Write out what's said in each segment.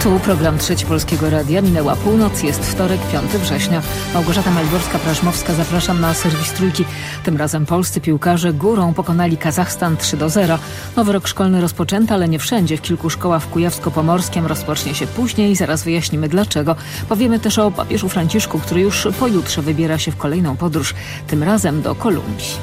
Tu program Trzeci Polskiego Radia. Minęła północ, jest wtorek, 5 września. Małgorzata Maliborska-Prażmowska, zapraszam na serwis Trójki. Tym razem polscy piłkarze górą pokonali Kazachstan 3-0. Nowy rok szkolny rozpoczęty, ale nie wszędzie. W kilku szkołach w Kujawsko-Pomorskiem rozpocznie się później. Zaraz wyjaśnimy dlaczego. Powiemy też o papieżu Franciszku, który już pojutrze wybiera się w kolejną podróż. Tym razem do Kolumbii.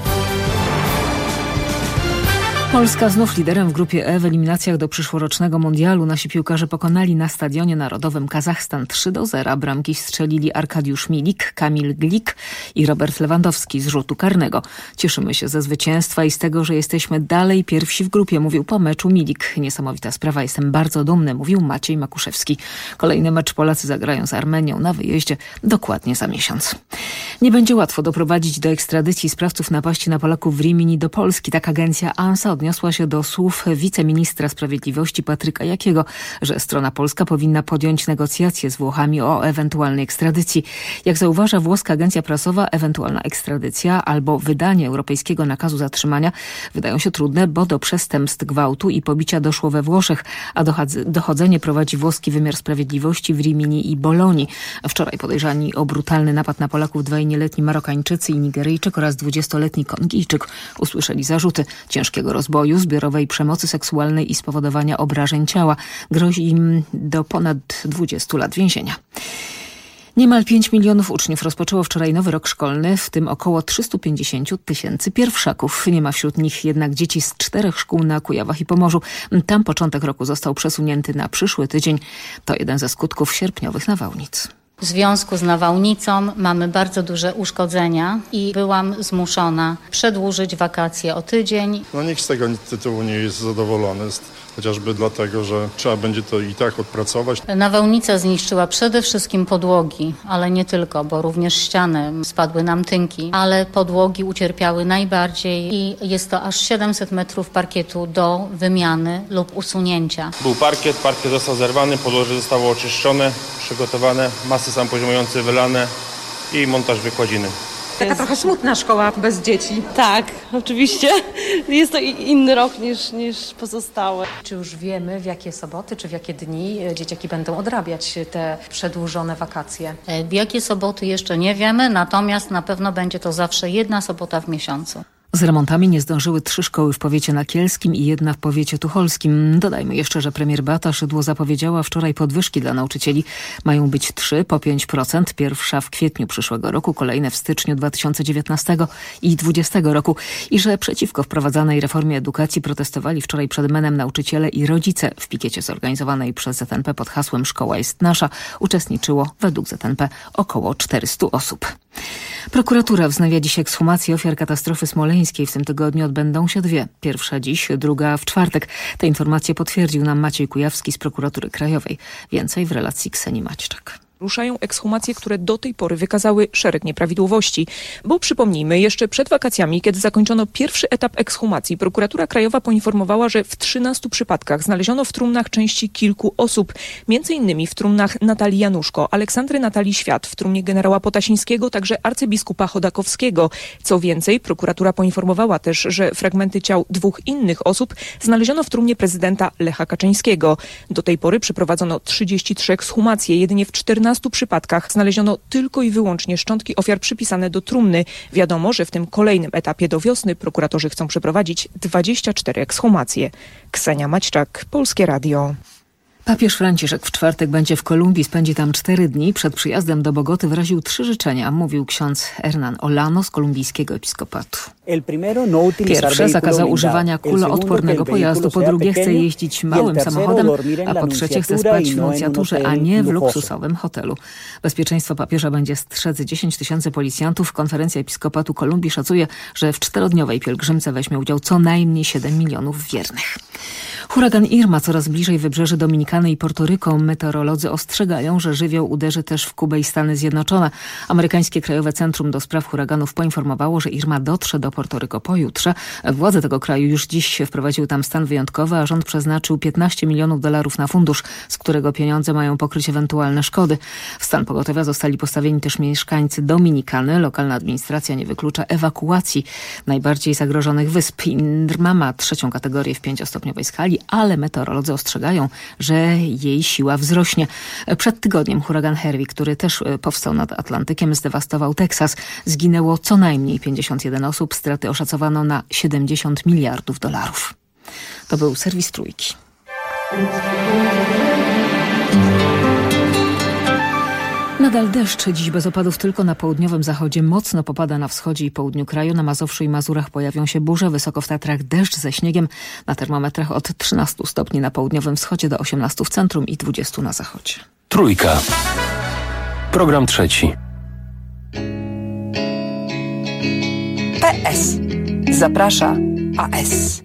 Polska znów liderem w grupie E w eliminacjach do przyszłorocznego mundialu. Nasi piłkarze pokonali na Stadionie Narodowym Kazachstan 3-0. Bramki strzelili Arkadiusz Milik, Kamil Glik i Robert Lewandowski z rzutu karnego. Cieszymy się ze zwycięstwa i z tego, że jesteśmy dalej pierwsi w grupie, mówił po meczu Milik. Niesamowita sprawa, jestem bardzo dumny, mówił Maciej Makuszewski. Kolejny mecz Polacy zagrają z Armenią na wyjeździe dokładnie za miesiąc. Nie będzie łatwo doprowadzić do ekstradycji sprawców napaści na Polaków w Rimini do Polski. Tak agencja ANSA odniosła się do słów wiceministra sprawiedliwości Patryka Jakiego, że strona polska powinna podjąć negocjacje z Włochami o ewentualnej ekstradycji. Jak zauważa włoska agencja prasowa, ewentualna ekstradycja albo wydanie europejskiego nakazu zatrzymania wydają się trudne, bo do przestępstw gwałtu i pobicia doszło we Włoszech, a dochodzenie prowadzi włoski wymiar sprawiedliwości w Rimini i Bolonii. Wczoraj podejrzani o brutalny napad na Polaków dwaj nieletni Marokańczycy i Nigeryjczyk oraz 20-letni Kongijczyk usłyszeli zarzuty ciężkiego rozboju, zbiorowej przemocy seksualnej i spowodowania obrażeń ciała. Grozi im do ponad 20 lat więzienia. Niemal 5 milionów uczniów rozpoczęło wczoraj nowy rok szkolny, w tym około 350 000 pierwszaków. Nie ma wśród nich jednak dzieci z 4 szkół na Kujawach i Pomorzu. Tam początek roku został przesunięty na przyszły tydzień. To jeden ze skutków sierpniowych nawałnic. W związku z nawałnicą mamy bardzo duże uszkodzenia i byłam zmuszona przedłużyć wakacje o tydzień. Nikt z tego tytułu nie jest zadowolony, chociażby dlatego, że trzeba będzie to i tak odpracować. Nawałnica zniszczyła przede wszystkim podłogi, ale nie tylko, bo również ściany, spadły nam tynki, ale podłogi ucierpiały najbardziej i jest to aż 700 metrów parkietu do wymiany lub usunięcia. Był parkiet został zerwany, podłoże zostało oczyszczone, przygotowane, masy sampoziomujące wylane i montaż wykładziny. Taka trochę smutna szkoła bez dzieci. Tak, oczywiście. Jest to inny rok niż pozostałe. Czy już wiemy, w jakie soboty, czy w jakie dni dzieciaki będą odrabiać te przedłużone wakacje? W jakie soboty jeszcze nie wiemy, natomiast na pewno będzie to zawsze jedna sobota w miesiącu. Z remontami nie zdążyły 3 szkoły w powiecie nakielskim i 1 w powiecie tucholskim. Dodajmy jeszcze, że premier Beata Szydło zapowiedziała wczoraj podwyżki dla nauczycieli. Mają być 3 po 5%. Pierwsza w kwietniu przyszłego roku, kolejne w styczniu 2019 i 2020 roku. I że przeciwko wprowadzanej reformie edukacji protestowali wczoraj przed MEN-em nauczyciele i rodzice. W pikiecie zorganizowanej przez ZNP pod hasłem Szkoła jest nasza uczestniczyło według ZNP około 400 osób. Prokuratura wznawia dziś ekshumację ofiar katastrofy smoleńskiej. W tym tygodniu odbędą się 2. Pierwsza dziś, druga w czwartek. Te informacje potwierdził nam Maciej Kujawski z Prokuratury Krajowej. Więcej w relacji Ksenii Maćczak. Ruszają ekshumacje, które do tej pory wykazały szereg nieprawidłowości. Bo przypomnijmy, jeszcze przed wakacjami, kiedy zakończono pierwszy etap ekshumacji, Prokuratura Krajowa poinformowała, że w 13 przypadkach znaleziono w trumnach części kilku osób. Między innymi w trumnach Natalii Januszko, Aleksandry Natalii Świat, w trumnie generała Potasińskiego, także arcybiskupa Chodakowskiego. Co więcej, prokuratura poinformowała też, że fragmenty ciał 2 innych osób znaleziono w trumnie prezydenta Lecha Kaczyńskiego. Do tej pory przeprowadzono 33 ekshumacje, jedynie w 14 przypadkach znaleziono tylko i wyłącznie szczątki ofiar przypisane do trumny. Wiadomo, że w tym kolejnym etapie do wiosny prokuratorzy chcą przeprowadzić 24 ekshumacje. Ksenia Maćczak, Polskie Radio. Papież Franciszek w czwartek będzie w Kolumbii, spędzi tam 4 dni. Przed przyjazdem do Bogoty wyraził 3 życzenia, mówił ksiądz Hernán Olano z kolumbijskiego episkopatu. Pierwsze, zakazał używania kuloodpornego pojazdu, po drugie chce jeździć małym samochodem, a po trzecie chce spać w nuncjaturze, a nie w luksusowym hotelu. Bezpieczeństwo papieża będzie strzec 10 000 policjantów. Konferencja Episkopatu Kolumbii szacuje, że w 4-dniowej pielgrzymce weźmie udział co najmniej 7 milionów wiernych. Huragan Irma coraz bliżej wybrzeży Dominikany i Portoryko. Meteorolodzy ostrzegają, że żywioł uderzy też w Kubę i Stany Zjednoczone. Amerykańskie Krajowe Centrum do Spraw Huraganów poinformowało, że Irma dotrze do Portoryko pojutrze. Władze tego kraju już dziś wprowadziły tam stan wyjątkowy, a rząd przeznaczył $15 milionów na fundusz, z którego pieniądze mają pokryć ewentualne szkody. W stan pogotowia zostali postawieni też mieszkańcy Dominikany. Lokalna administracja nie wyklucza ewakuacji najbardziej zagrożonych wysp. Irma ma 3. kategorię w 5-stopniowej skali, ale meteorolodzy ostrzegają, że jej siła wzrośnie. Przed tygodniem huragan Harvey, który też powstał nad Atlantykiem, zdewastował Teksas. Zginęło co najmniej 51 osób. Straty oszacowano na 70 miliardów dolarów. To był serwis Trójki. Nadal deszcz, dziś bez opadów tylko na południowym zachodzie. Mocno popada na wschodzie i południu kraju. Na Mazowszu i Mazurach pojawią się burze, wysoko w Tatrach deszcz ze śniegiem. Na termometrach od 13 stopni na południowym wschodzie do 18 w centrum i 20 na zachodzie. Trójka. Program trzeci. PS. Zaprasza AS.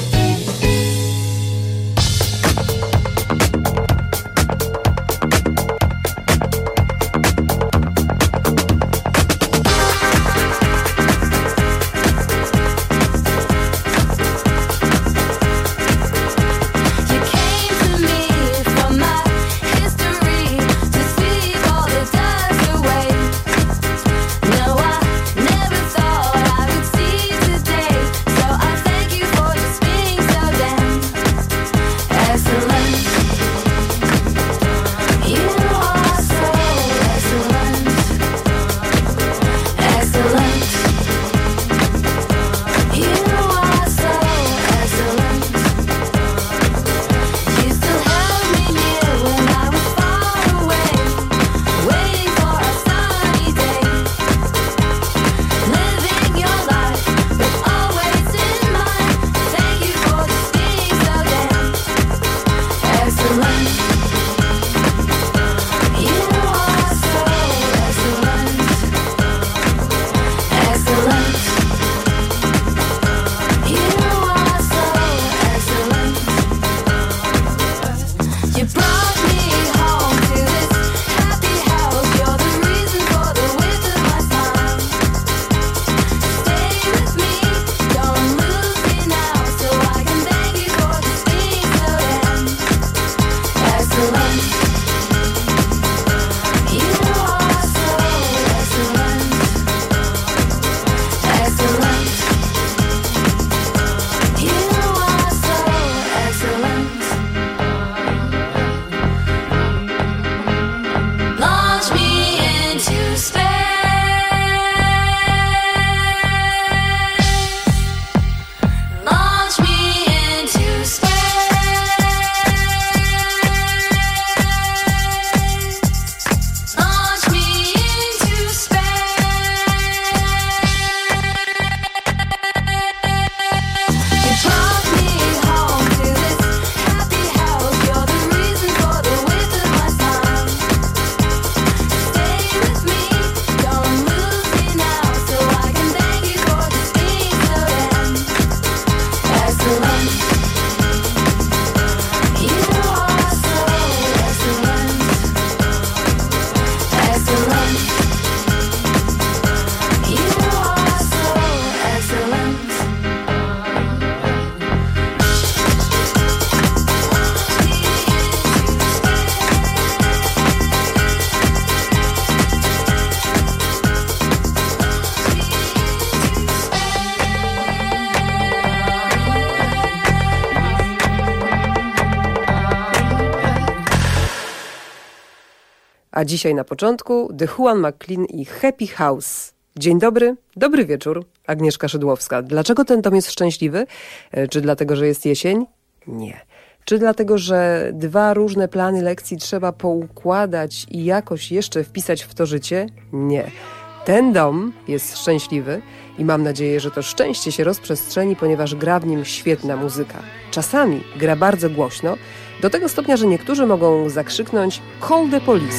A dzisiaj na początku The Juan McLean i Happy House. Dzień dobry, dobry wieczór. Agnieszka Szydłowska. Dlaczego ten dom jest szczęśliwy? Czy dlatego, że jest jesień? Nie. Czy dlatego, że dwa różne plany lekcji trzeba poukładać i jakoś jeszcze wpisać w to życie? Nie. Ten dom jest szczęśliwy i mam nadzieję, że to szczęście się rozprzestrzeni, ponieważ gra w nim świetna muzyka. Czasami gra bardzo głośno, do tego stopnia, że niektórzy mogą zakrzyknąć Call the police.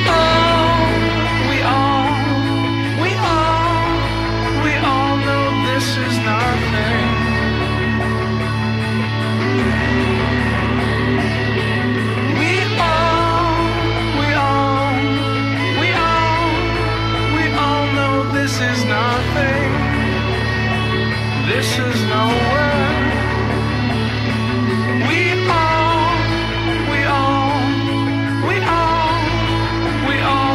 This is nowhere. We all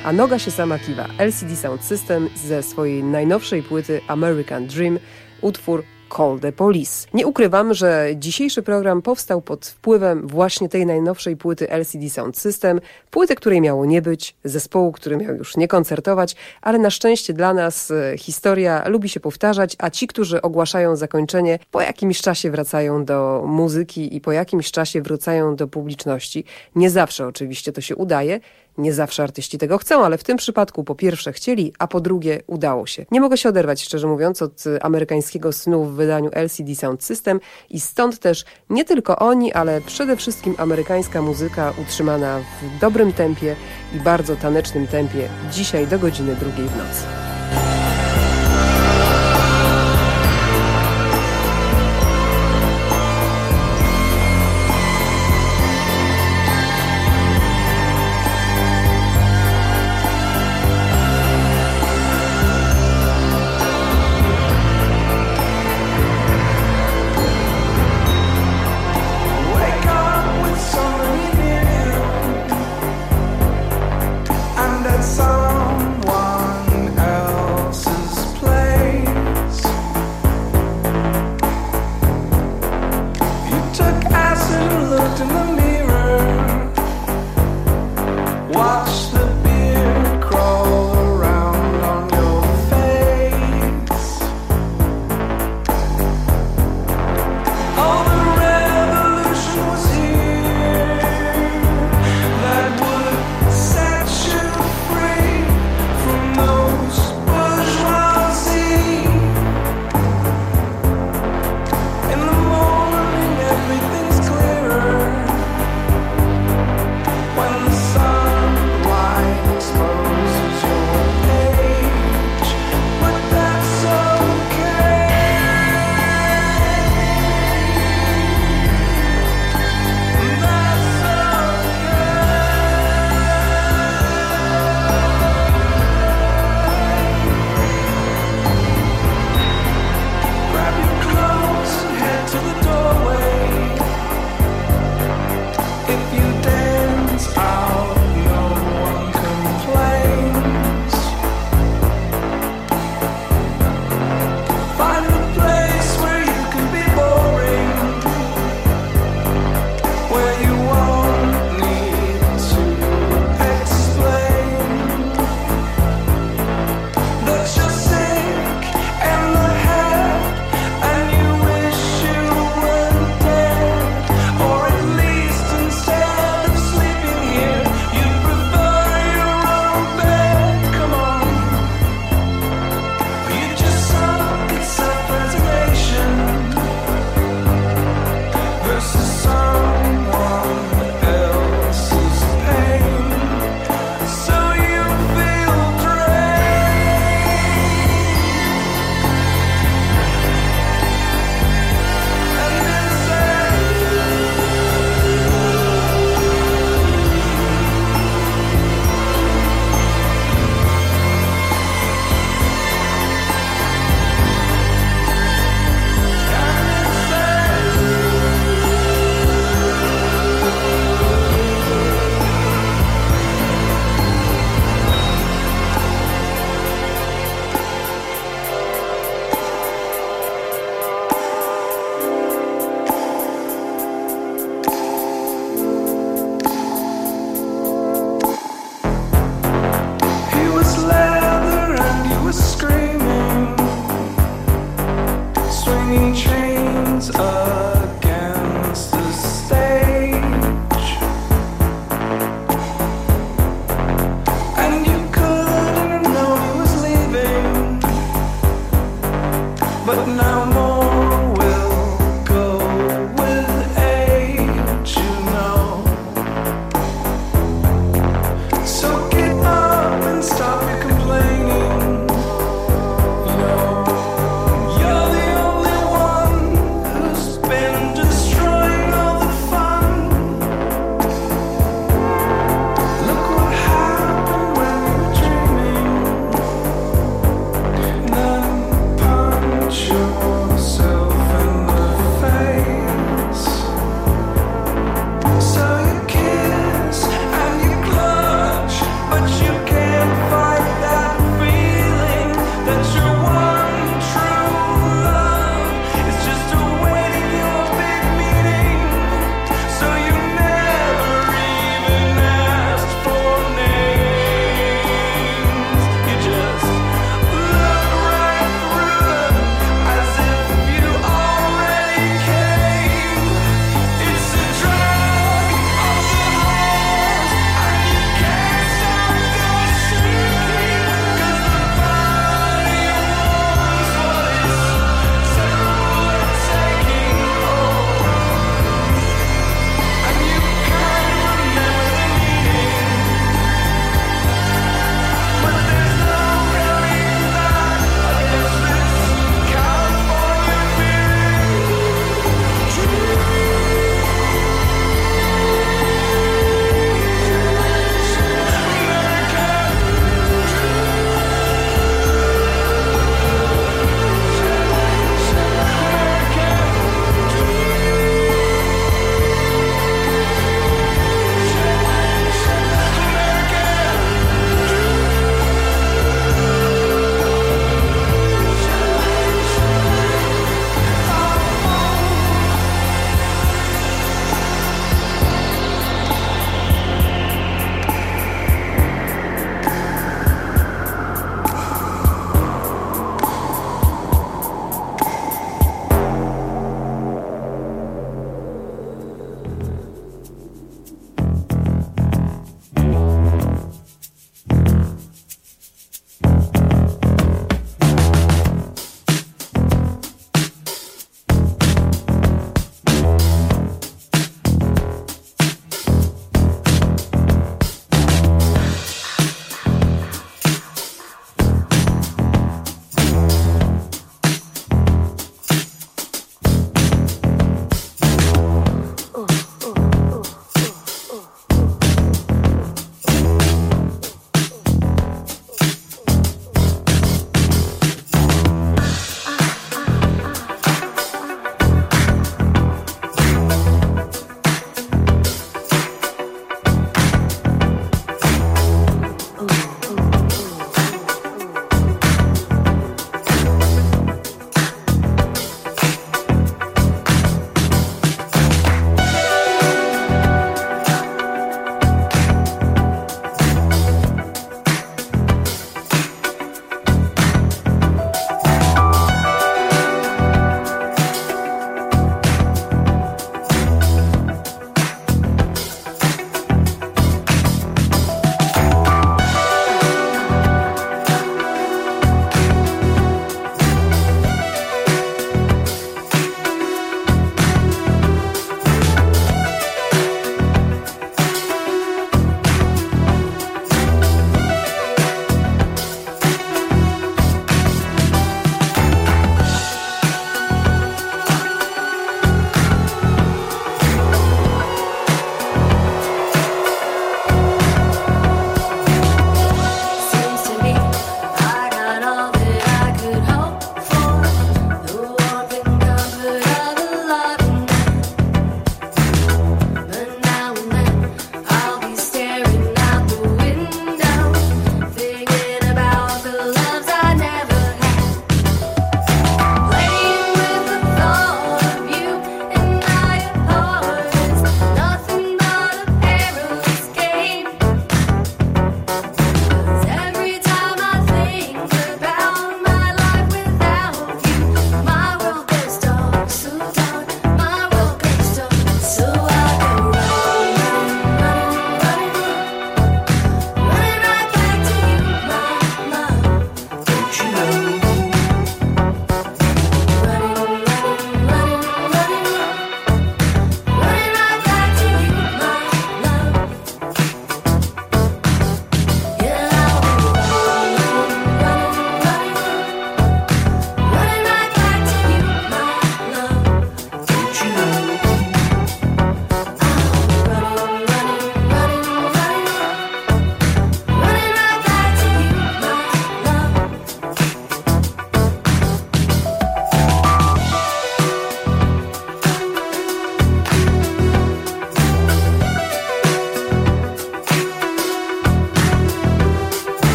a noga się sama kiwa. LCD Sound System ze swojej najnowszej płyty American Dream, utwór Call the Police. Nie ukrywam, że dzisiejszy program powstał pod wpływem właśnie tej najnowszej płyty LCD Sound System, płyty, której miało nie być, zespołu, który miał już nie koncertować, ale na szczęście dla nas historia lubi się powtarzać, a ci, którzy ogłaszają zakończenie, po jakimś czasie wracają do muzyki i po jakimś czasie wracają do publiczności. Nie zawsze oczywiście to się udaje, nie zawsze artyści tego chcą, ale w tym przypadku po pierwsze chcieli, a po drugie udało się. Nie mogę się oderwać, szczerze mówiąc, od amerykańskiego snu w wydaniu LCD Sound System i stąd też nie tylko oni, ale przede wszystkim amerykańska muzyka utrzymana w dobrym tempie i bardzo tanecznym tempie dzisiaj do godziny 2 w nocy. When the sunlight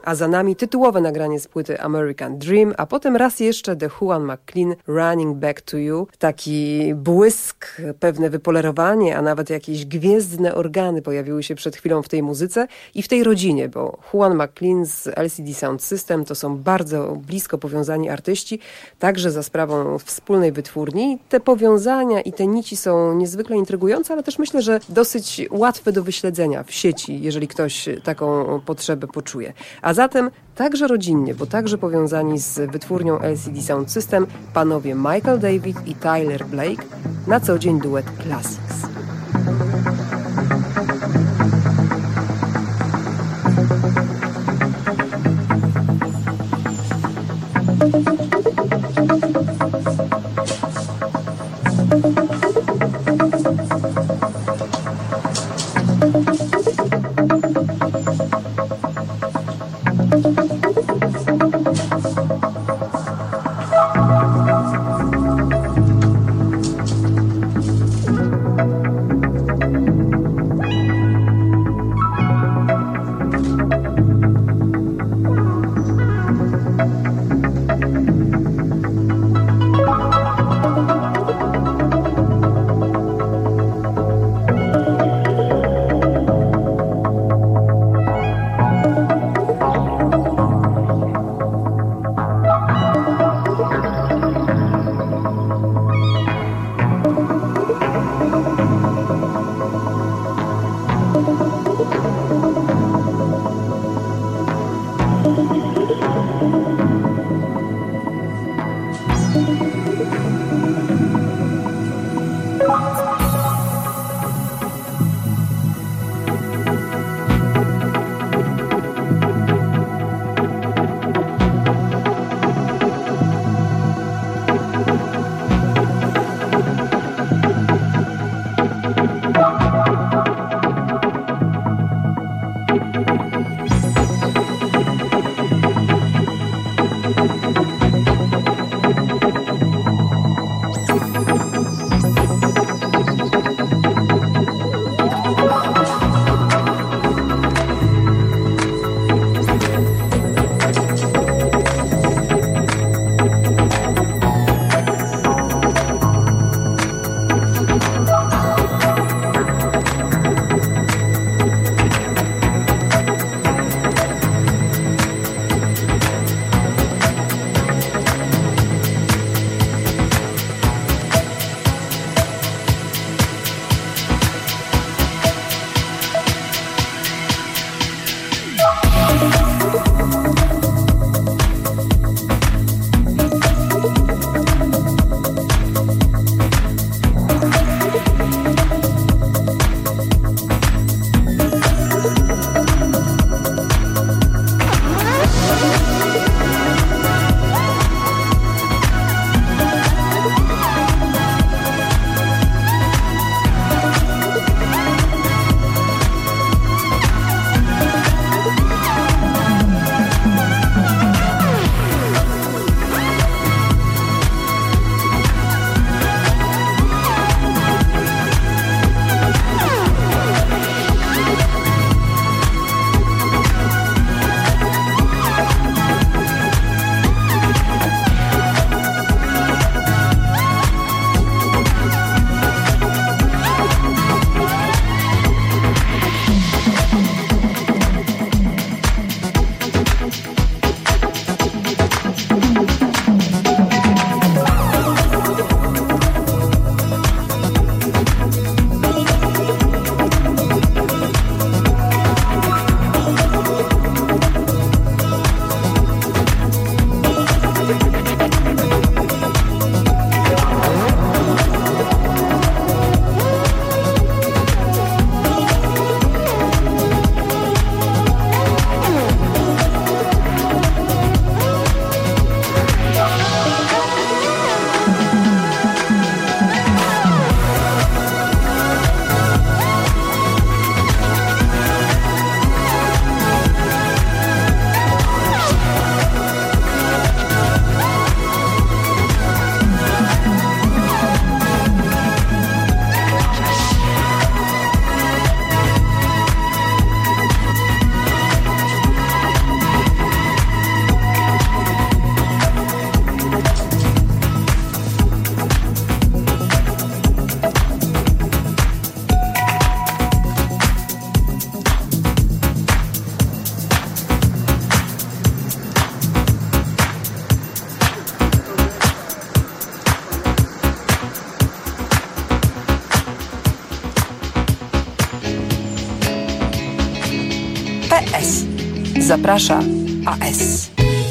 a za nami tytułowe nagranie z płyty American Dream, a potem raz jeszcze The Juan McLean Running Back to You. Taki błysk, pewne wypolerowanie, a nawet jakieś gwiezdne organy pojawiły się przed chwilą w tej muzyce i w tej rodzinie, bo Juan McLean z LCD Sound System to są bardzo blisko powiązani artyści, także za sprawą wspólnej wytwórni. Te powiązania i te nici są niezwykle intrygujące, ale też myślę, że dosyć łatwe do wyśledzenia w sieci, jeżeli ktoś taką potrzebę poczuje. A zatem także rodzinnie, bo także powiązani z wytwórnią LCD Sound System, panowie Michael David i Tyler Blake, na co dzień duet Classics. AS. Zaprasza AS.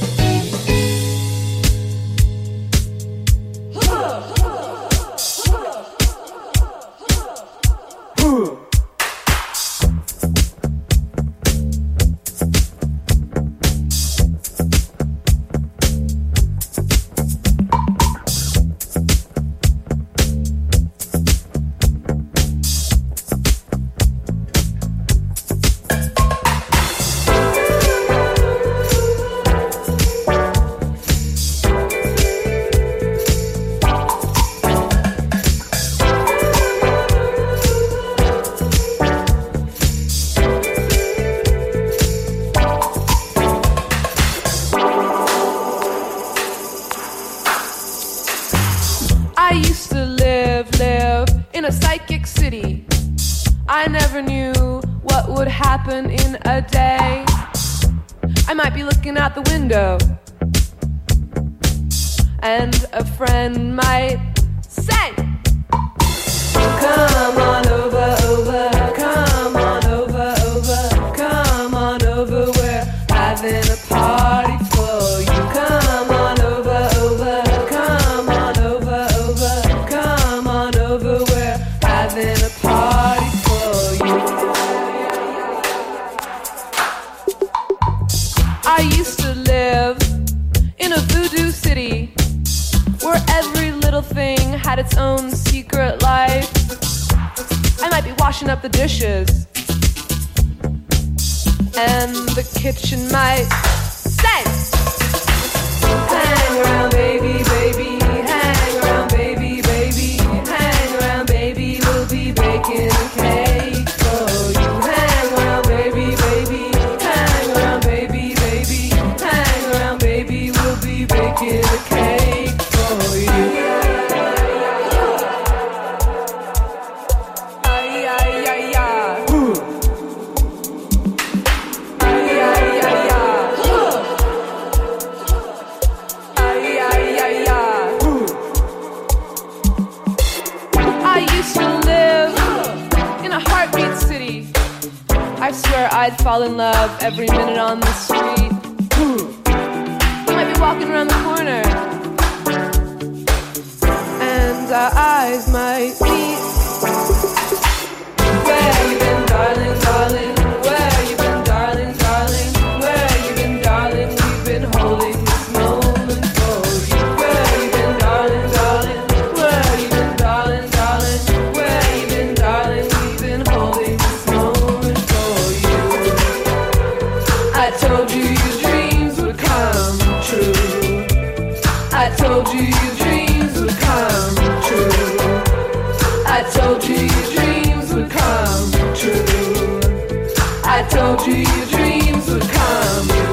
And a friend might say, come on over, come on over, come on over, we're having a party for you. Come on over, come on over, come on over, we're having a party for you. I used to live in a voodoo city where every little thing had its own secret life. I might be washing up the dishes, and the kitchen might say, hang around, baby, baby, hang around, baby, baby, hang around, baby, we'll be baking a cake for you. Hang around, baby, baby, hang around, baby, baby, hang around, baby, we'll be baking a cake for you. Ay, ay, ay, ay. Ay, ay, ay, ay. Ay, ay, ay, ay. I used to live in a heartbeat city. I swear I'd fall in love every minute on the street. You might be walking around the corner, and our eyes might meet. Where you been, darling, darling? Where you been, darling, darling? Where you been, darling? We've been holding this moment for you. Where you been, darling, darling? Where you been, darling, darling? Where you been, darling? We've been holding this moment for you. I told you your dreams would come true. I told you your dreams would come true. I told you your dreams would come true. I told you your dreams would come true.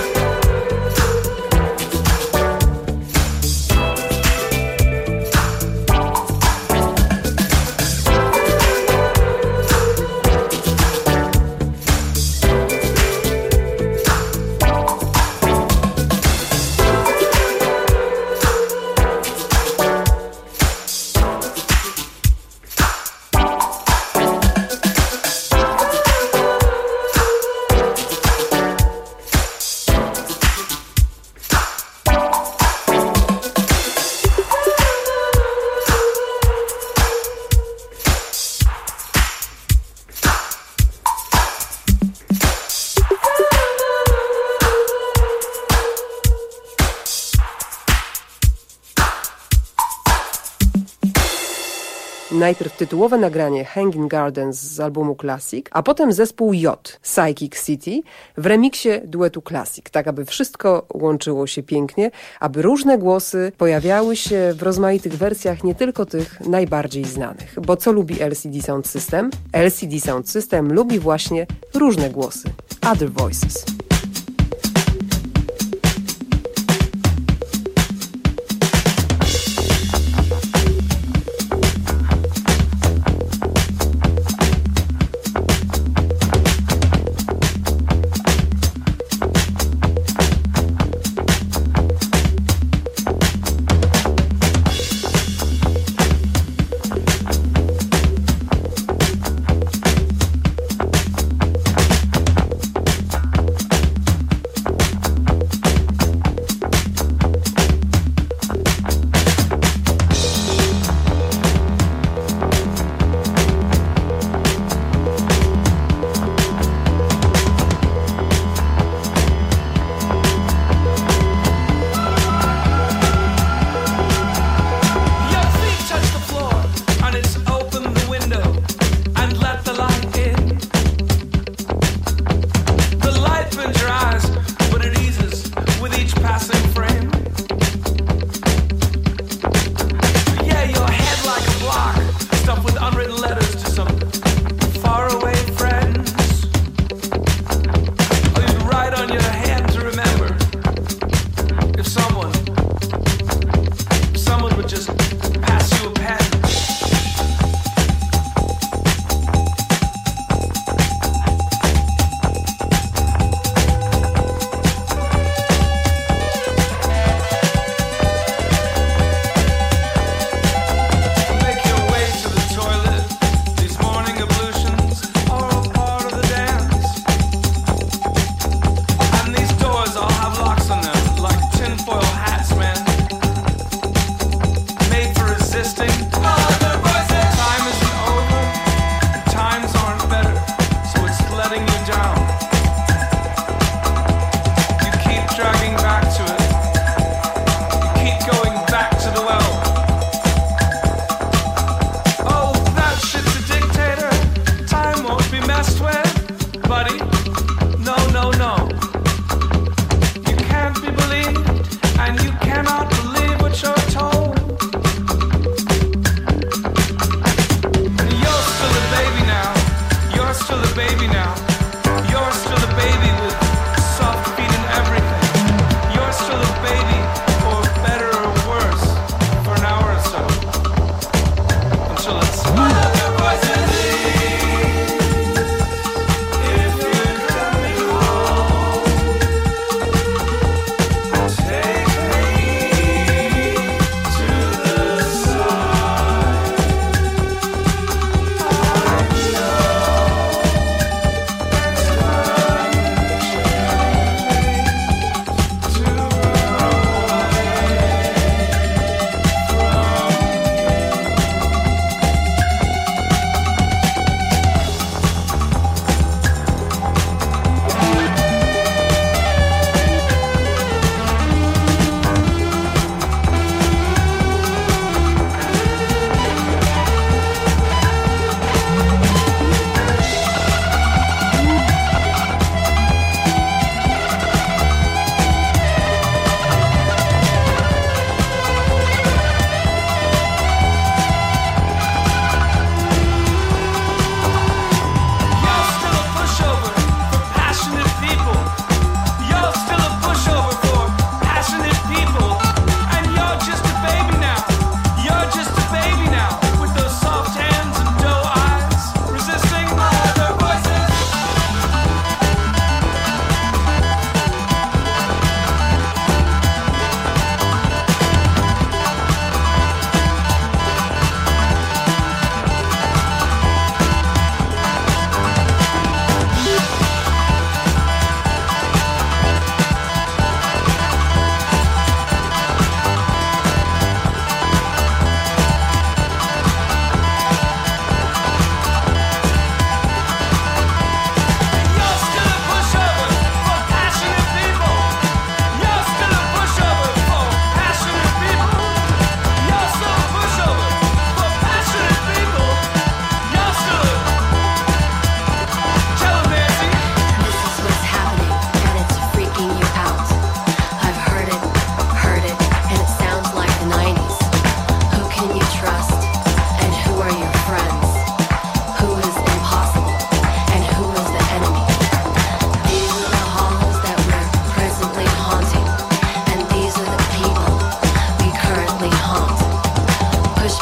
Najpierw tytułowe nagranie Hanging Gardens z albumu Classic, a potem zespół J, Psychic City, w remiksie duetu Classic, tak aby wszystko łączyło się pięknie, aby różne głosy pojawiały się w rozmaitych wersjach, nie tylko tych najbardziej znanych. Bo co lubi LCD Sound System? LCD Sound System lubi właśnie różne głosy. Other Voices.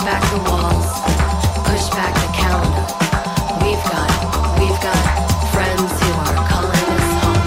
back the walls, push back the calendar. We've got friends who are calling us home.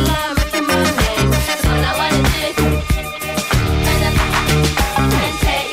Take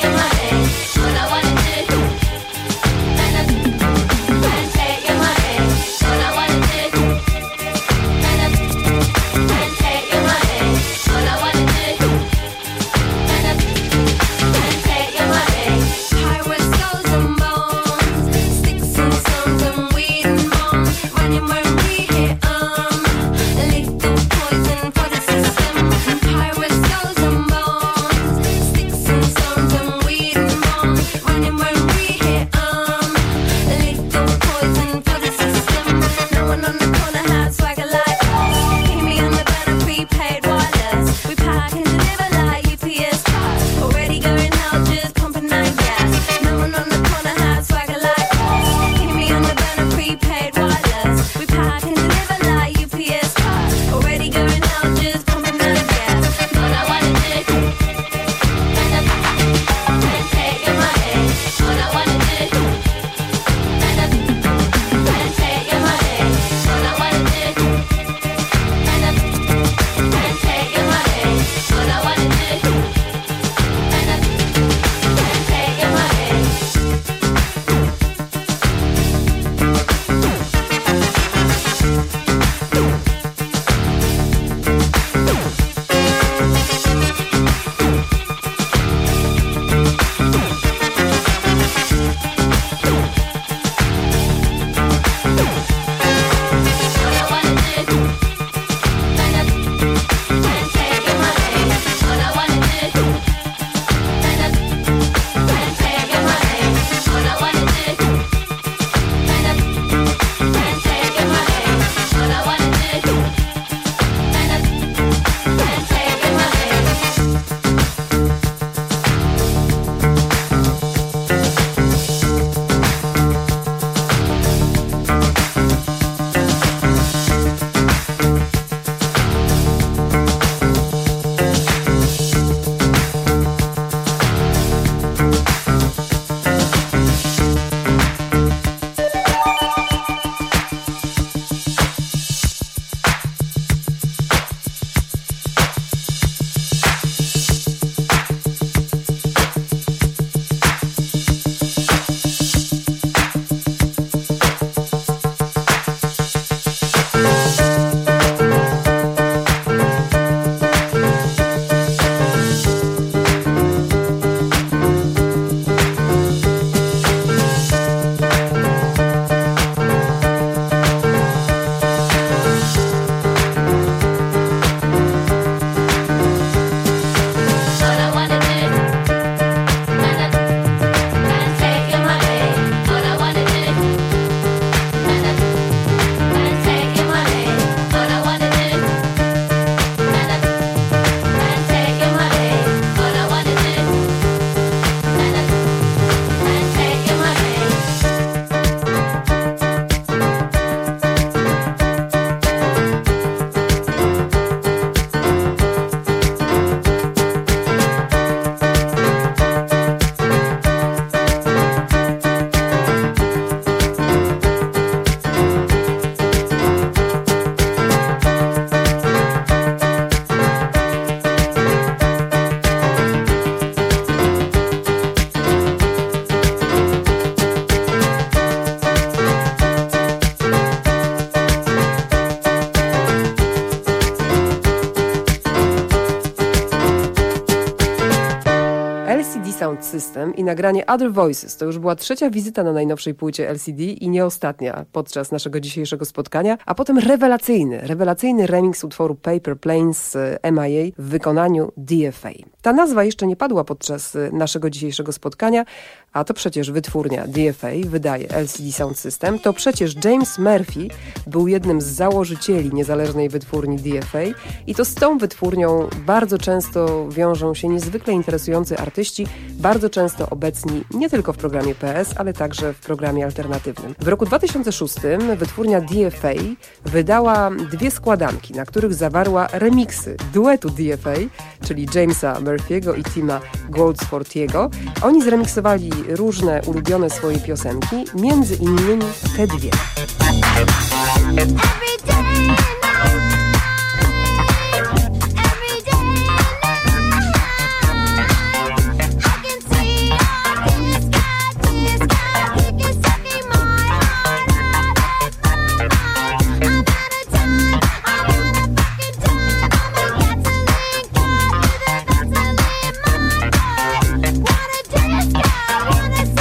LCD Sound System i nagranie Other Voices to już była trzecia wizyta na najnowszej płycie LCD i nie ostatnia podczas naszego dzisiejszego spotkania, a potem rewelacyjny remix utworu Paper Planes z MIA w wykonaniu DFA. Ta nazwa jeszcze nie padła podczas naszego dzisiejszego spotkania, a to przecież wytwórnia DFA wydaje LCD Sound System, to przecież James Murphy był jednym z założycieli niezależnej wytwórni DFA i to z tą wytwórnią bardzo często wiążą się niezwykle interesujący artyści, bardzo często obecni nie tylko w programie PS, ale także w programie alternatywnym. W roku 2006 wytwórnia DFA wydała 2 składanki, na których zawarła remiksy duetu DFA, czyli Jamesa Murphy'ego i Tima Goldsworthiego. Oni zremiksowali różne ulubione swoje piosenki, między innymi te 2.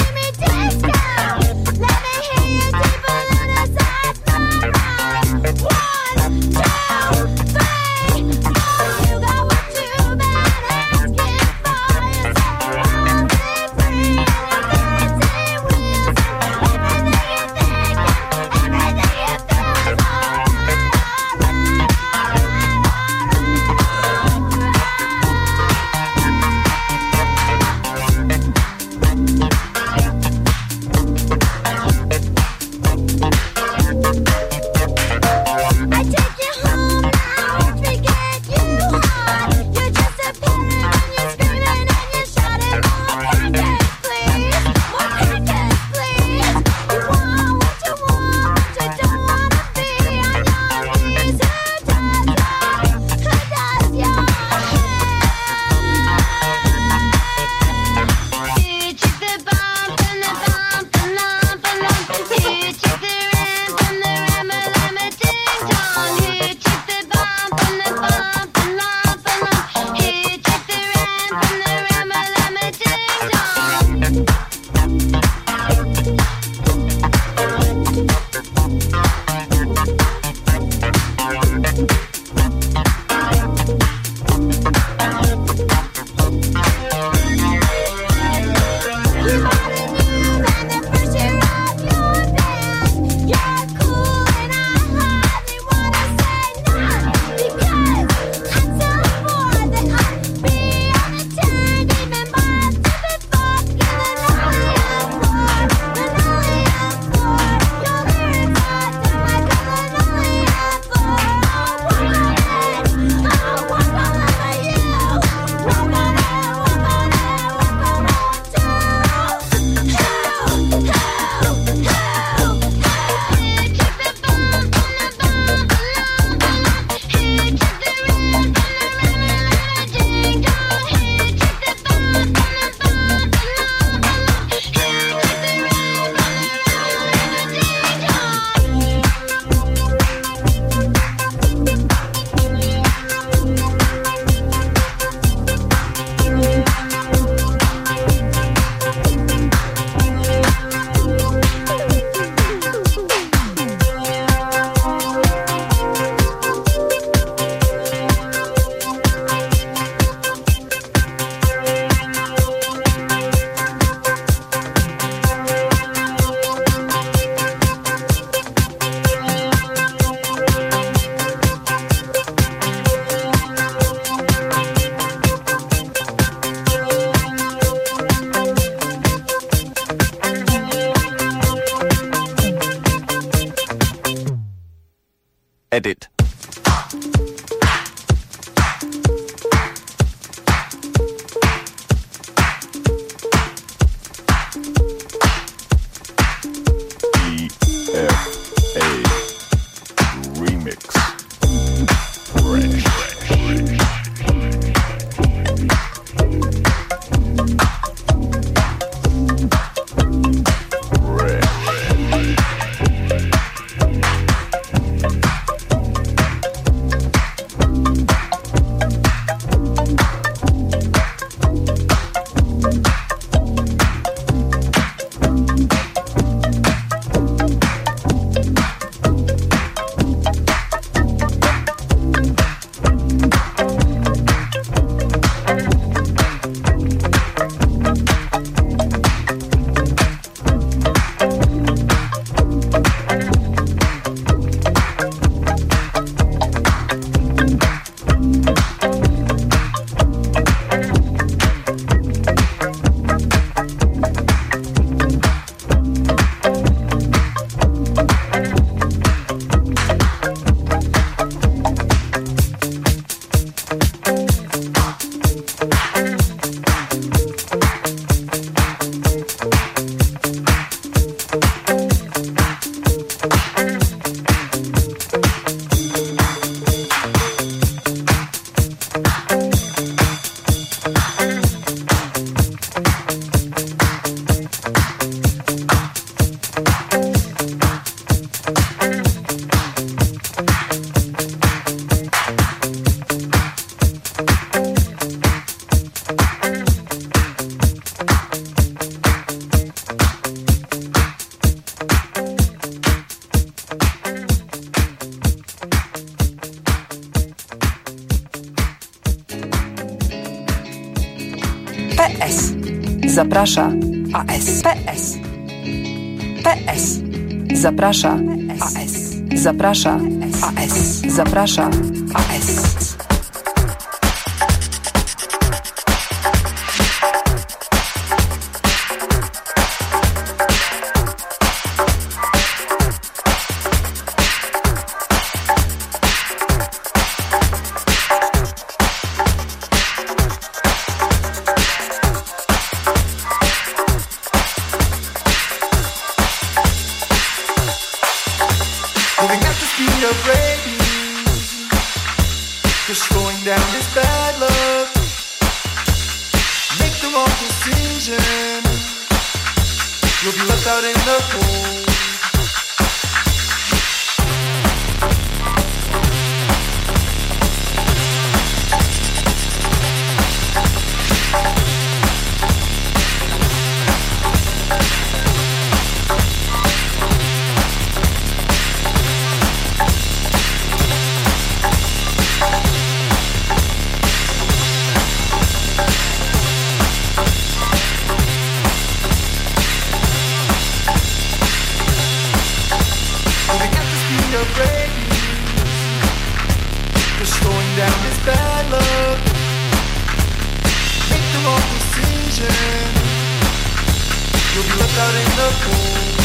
What? AS. Zaprasza AS. PS. PS. Zaprasza AS. Zaprasza AS. Zaprasza AS. Moving at the speed of rabies, just slowing down this bad luck. Make the wrong decision, you'll be left out in the cold. Just slowing down this bad luck. Make the wrong decision, you'll be left out in the cold.